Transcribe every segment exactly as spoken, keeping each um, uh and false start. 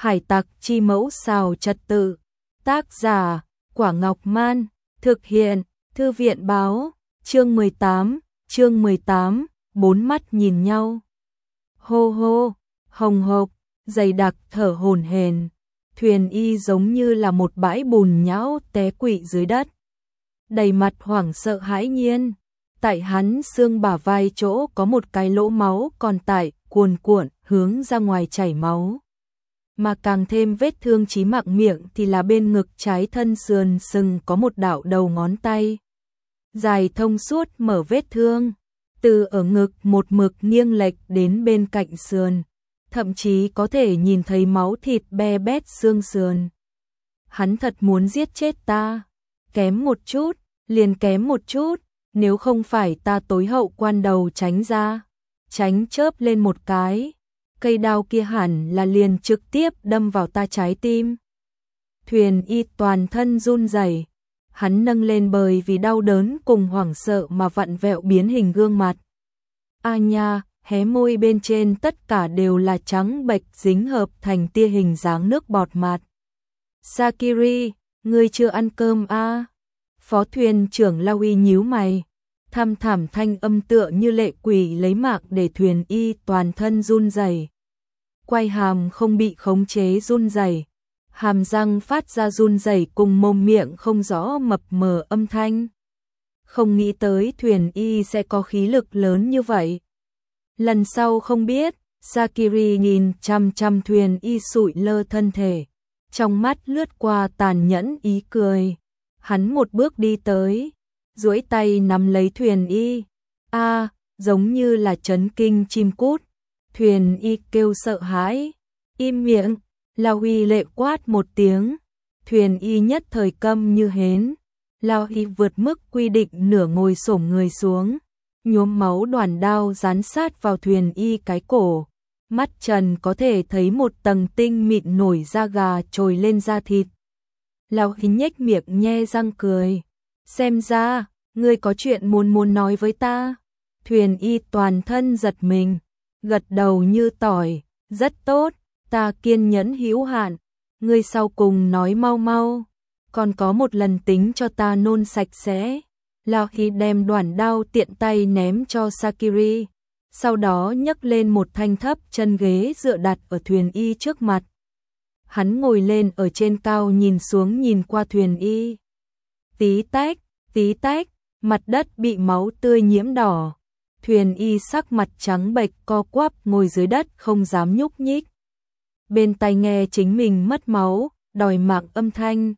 Hải tặc chi mẫu xào trật tự. Tác giả, Quả Ngọc Man. Thực hiện, Thư viện báo. Chương mười tám, chương mười tám, bốn mắt nhìn nhau. Hô hô, hồng hộc, dày đặc thở hổn hển. Thuyền Y giống như là một bãi bùn nhão té quỵ dưới đất. Đầy mặt hoảng sợ hãi nhiên. Tại hắn xương bả vai chỗ có một cái lỗ máu còn tại cuồn cuộn hướng ra ngoài chảy máu. Mà càng thêm vết thương chí mạng miệng thì là bên ngực trái thân sườn sừng có một đạo đầu ngón tay dài thông suốt mở vết thương, từ ở ngực một mực nghiêng lệch đến bên cạnh sườn, thậm chí có thể nhìn thấy máu thịt be bét xương sườn. Hắn thật muốn giết chết ta, kém một chút, liền kém một chút, nếu không phải ta tối hậu quan đầu tránh ra, tránh chớp lên một cái, cây đao kia hẳn là liền trực tiếp đâm vào ta trái tim. Thuyền Y toàn thân run rẩy, hắn nâng lên bởi vì đau đớn cùng hoảng sợ mà vặn vẹo biến hình gương mặt. A nha, hé môi bên trên tất cả đều là trắng bệch dính hợp thành tia hình dáng nước bọt mặt. Sakiri, ngươi chưa ăn cơm a? À? Phó thuyền trưởng La Uy nhíu mày, thăm thẳm thanh âm tựa như lệ quỷ lấy mạng để Thuyền Y toàn thân run rẩy. Quay hàm không bị khống chế run rẩy, hàm răng phát ra run rẩy cùng mồm miệng không rõ mập mờ âm thanh. Không nghĩ tới Thuyền Y sẽ có khí lực lớn như vậy. Lần sau không biết. Sakiri nhìn chăm chăm Thuyền Y sụi lơ thân thể, trong mắt lướt qua tàn nhẫn ý cười. Hắn một bước đi tới, duỗi tay nắm lấy Thuyền Y. A, à, giống như là chấn kinh chim cút. Thuyền Y kêu sợ hãi, im miệng. La Huy lệ quát một tiếng, Thuyền Y nhất thời câm như hến. La Huy vượt mức quy định nửa ngồi xổm người xuống, nhuốm máu đoàn đao dán sát vào Thuyền Y cái cổ. Mắt trần có thể thấy một tầng tinh mịn nổi da gà trồi lên da thịt. La Huy nhếch miệng nhe răng cười, xem ra ngươi có chuyện muốn muốn nói với ta. Thuyền Y toàn thân giật mình, gật đầu như tỏi, rất tốt, ta kiên nhẫn hữu hạn, ngươi sau cùng nói mau mau, còn có một lần tính cho ta nôn sạch sẽ. La Huy đem đoạn đao tiện tay ném cho Sakiri, sau đó nhấc lên một thanh thấp chân ghế dựa đặt ở Thuyền Y trước mặt. Hắn ngồi lên ở trên cao nhìn xuống nhìn qua Thuyền Y. Tí tách, tí tách, mặt đất bị máu tươi nhiễm đỏ. Thuyền Y sắc mặt trắng bệch co quắp ngồi dưới đất không dám nhúc nhích. Bên tai nghe chính mình mất máu, đòi mạng âm thanh.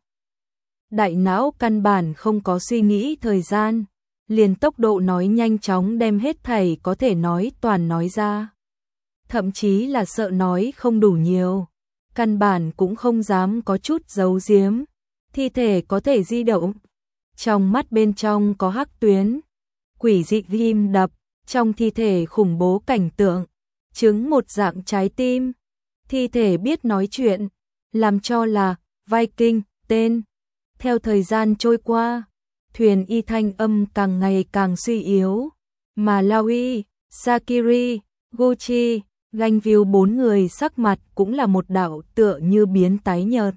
Đại não căn bản không có suy nghĩ thời gian, liền tốc độ nói nhanh chóng đem hết thảy có thể nói toàn nói ra. Thậm chí là sợ nói không đủ nhiều, căn bản cũng không dám có chút giấu giếm. Thi thể có thể di động, trong mắt bên trong có hắc tuyến, quỷ dị ghim đập, trong thi thể khủng bố cảnh tượng, chứng một dạng trái tim. Thi thể biết nói chuyện, làm cho là Viking tên. Theo thời gian trôi qua, Thuyền Y thanh âm càng ngày càng suy yếu, mà Laui, Sakiri, Gucci, Ganh bốn người sắc mặt cũng là một đạo tựa như biến tái nhợt.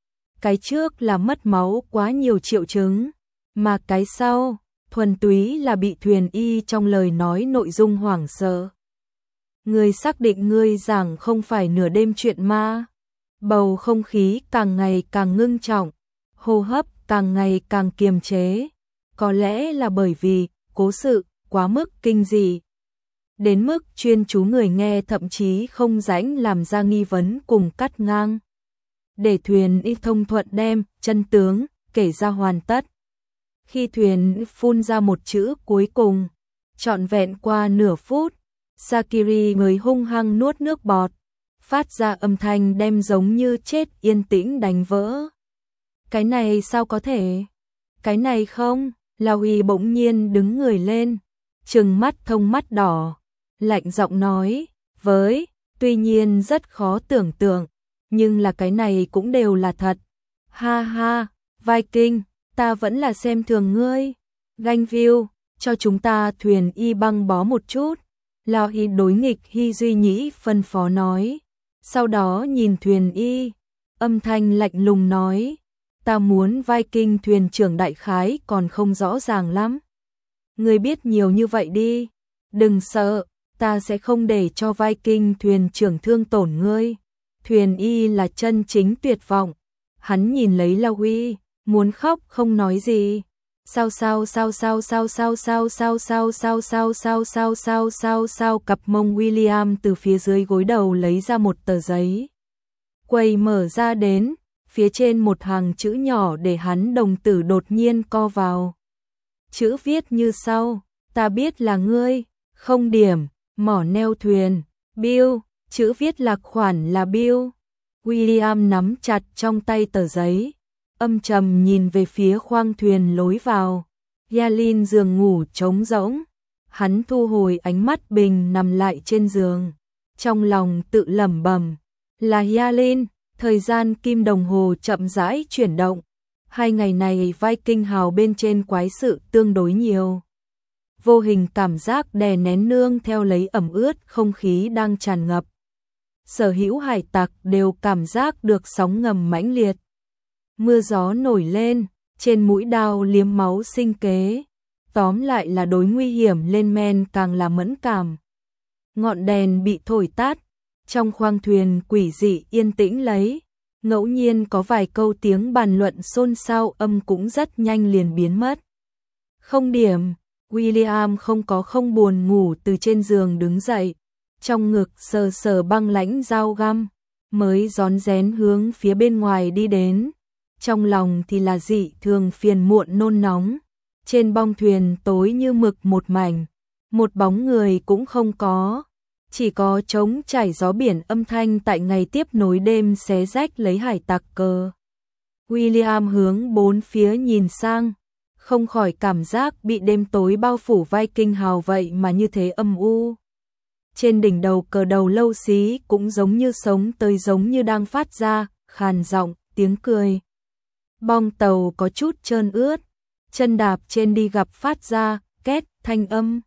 Cái trước là mất máu quá nhiều triệu chứng, mà cái sau thuần túy là bị Thuyền Y trong lời nói nội dung hoảng sợ. Ngươi xác định ngươi giảng không phải nửa đêm chuyện ma? Bầu không khí càng ngày càng ngưng trọng, hô hấp càng ngày càng kiềm chế, có lẽ là bởi vì cố sự quá mức kinh dị, đến mức chuyên chú người nghe thậm chí không rãnh làm ra nghi vấn cùng cắt ngang. Để Thuyền Y thông thuận đem chân tướng kể ra hoàn tất. Khi Thuyền phun ra một chữ cuối cùng, trọn vẹn qua nửa phút, Sakiri mới hung hăng nuốt nước bọt, phát ra âm thanh đem giống như chết yên tĩnh đánh vỡ. Cái này sao có thể? Cái này không? Laui bỗng nhiên đứng người lên, trừng mắt thông mắt đỏ, lạnh giọng nói, với, tuy nhiên rất khó tưởng tượng, nhưng là cái này cũng đều là thật. Ha ha, Viking, ta vẫn là xem thường ngươi. Ganh view, cho chúng ta Thuyền Y băng bó một chút. Lao Y đối nghịch Hy Duy Nhĩ phân phó nói. Sau đó nhìn thuyền y, âm thanh lạnh lùng nói, ta muốn Viking thuyền trưởng đại khái còn không rõ ràng lắm. Ngươi biết nhiều như vậy đi, đừng sợ, ta sẽ không để cho Viking thuyền trưởng thương tổn ngươi. Thuyền y là chân chính tuyệt vọng, hắn nhìn lấy La Huy, muốn khóc không nói gì. Sao sao sao sao sao sao sao sao sao sao sao sao sao sao sao sao cặp mông William từ phía dưới gối đầu lấy ra một tờ giấy. Quầy mở ra đến, phía trên một hàng chữ nhỏ để hắn đồng tử đột nhiên co vào. Chữ viết như sau, ta biết là ngươi, không điểm, mỏ neo thuyền, Bill, chữ viết lạc khoản là Bill. William nắm chặt trong tay tờ giấy, âm trầm nhìn về phía khoang thuyền lối vào. Yalin giường ngủ trống rỗng, hắn thu hồi ánh mắt bình nằm lại trên giường, trong lòng tự lẩm bẩm, là Yalin. Thời gian kim đồng hồ chậm rãi chuyển động. Hai ngày này Viking hào bên trên quái sự tương đối nhiều. Vô hình cảm giác đè nén nương theo lấy ẩm ướt không khí đang tràn ngập. Sở hữu hải tặc đều cảm giác được sóng ngầm mãnh liệt. Mưa gió nổi lên, trên mũi đao liếm máu sinh kế. Tóm lại là đối nguy hiểm lên men càng là mẫn cảm. Ngọn đèn bị thổi tắt. Trong khoang thuyền quỷ dị yên tĩnh lấy, ngẫu nhiên có vài câu tiếng bàn luận xôn xao âm cũng rất nhanh liền biến mất. Không điểm, William không có không buồn ngủ từ trên giường đứng dậy, trong ngực sờ sờ băng lãnh dao găm, mới rón rén hướng phía bên ngoài đi đến. Trong lòng thì là dị thường phiền muộn nôn nóng, trên bong thuyền tối như mực một mảnh, một bóng người cũng không có. Chỉ có trống chảy gió biển âm thanh tại ngày tiếp nối đêm xé rách lấy hải tặc cờ. William hướng bốn phía nhìn sang, không khỏi cảm giác bị đêm tối bao phủ Viking hào vậy mà như thế âm u. Trên đỉnh đầu cờ đầu lâu xí cũng giống như sống tới giống như đang phát ra, khàn giọng, tiếng cười. Bong tàu có chút trơn ướt, chân đạp trên đi gặp phát ra, két, thanh âm.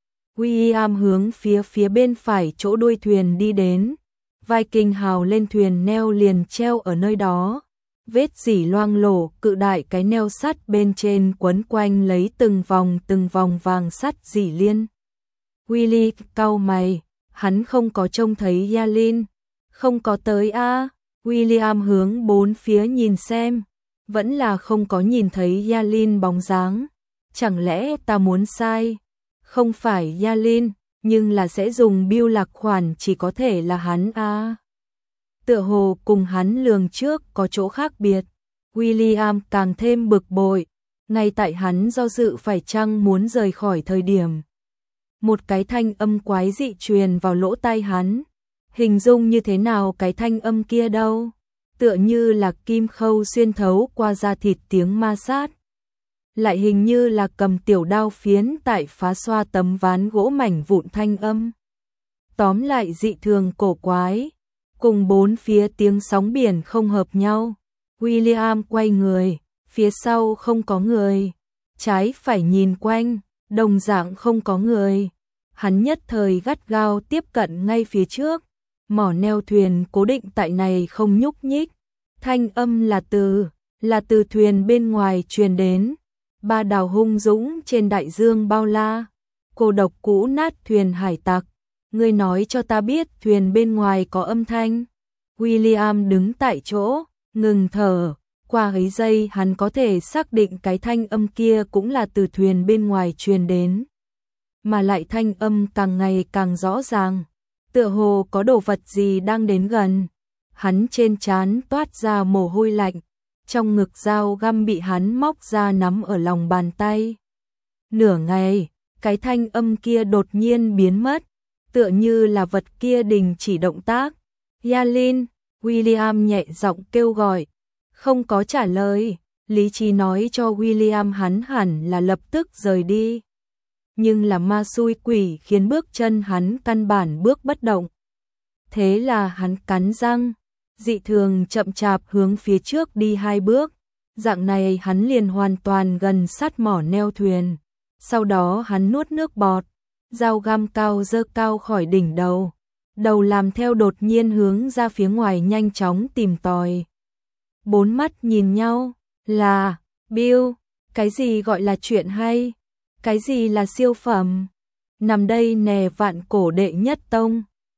William hướng phía phía bên phải chỗ đuôi thuyền đi đến. Viking hào lên thuyền neo liền treo ở nơi đó. Vết dỉ loang lổ, cự đại cái neo sắt bên trên quấn quanh lấy từng vòng từng vòng vàng sắt dỉ liên. Willy cau mày, hắn không có trông thấy Yalin, không có tới a. À. William hướng bốn phía nhìn xem, vẫn là không có nhìn thấy Yalin bóng dáng. Chẳng lẽ ta muốn sai? Không phải Yalin, nhưng là sẽ dùng Bill lạc khoản chỉ có thể là hắn a. À. Tựa hồ cùng hắn lường trước có chỗ khác biệt. William càng thêm bực bội, ngay tại hắn do dự phải chăng muốn rời khỏi thời điểm. Một cái thanh âm quái dị truyền vào lỗ tai hắn. Hình dung như thế nào cái thanh âm kia đâu? Tựa như là kim khâu xuyên thấu qua da thịt tiếng ma sát. Lại hình như là cầm tiểu đao phiến tại phá xoa tấm ván gỗ mảnh vụn thanh âm. Tóm lại dị thường cổ quái, cùng bốn phía tiếng sóng biển không hợp nhau. William quay người, phía sau không có người, trái phải nhìn quanh, đồng dạng không có người. Hắn nhất thời gắt gao tiếp cận ngay phía trước, mỏ neo thuyền cố định tại này không nhúc nhích. Thanh âm là từ, là từ thuyền bên ngoài truyền đến. Ba đào hung dũng trên đại dương bao la, cô độc cũ nát thuyền hải tặc. Ngươi nói cho ta biết thuyền bên ngoài có âm thanh. William đứng tại chỗ, ngừng thở. Qua ấy giây hắn có thể xác định cái thanh âm kia cũng là từ thuyền bên ngoài truyền đến. Mà lại thanh âm càng ngày càng rõ ràng. Tựa hồ có đồ vật gì đang đến gần. Hắn trên trán toát ra mồ hôi lạnh. Trong ngực dao găm bị hắn móc ra nắm ở lòng bàn tay. Nửa ngày, cái thanh âm kia đột nhiên biến mất. Tựa như là vật kia đình chỉ động tác. Yalin, William nhẹ giọng kêu gọi. Không có trả lời, lý trí nói cho William hắn hẳn là lập tức rời đi. Nhưng là ma xui quỷ khiến bước chân hắn căn bản bước bất động. Thế là hắn cắn răng, dị thường chậm chạp hướng phía trước đi hai bước. Dạng này hắn liền hoàn toàn gần sát mỏ neo thuyền. Sau đó hắn nuốt nước bọt, dao găm cao giơ cao khỏi đỉnh đầu. đầu làm theo đột nhiên hướng ra phía ngoài nhanh chóng tìm tòi. Bốn mắt nhìn nhau, là, Bill, cái gì gọi là chuyện hay? Cái gì là siêu phẩm? Nằm đây nè vạn cổ đệ nhất tông.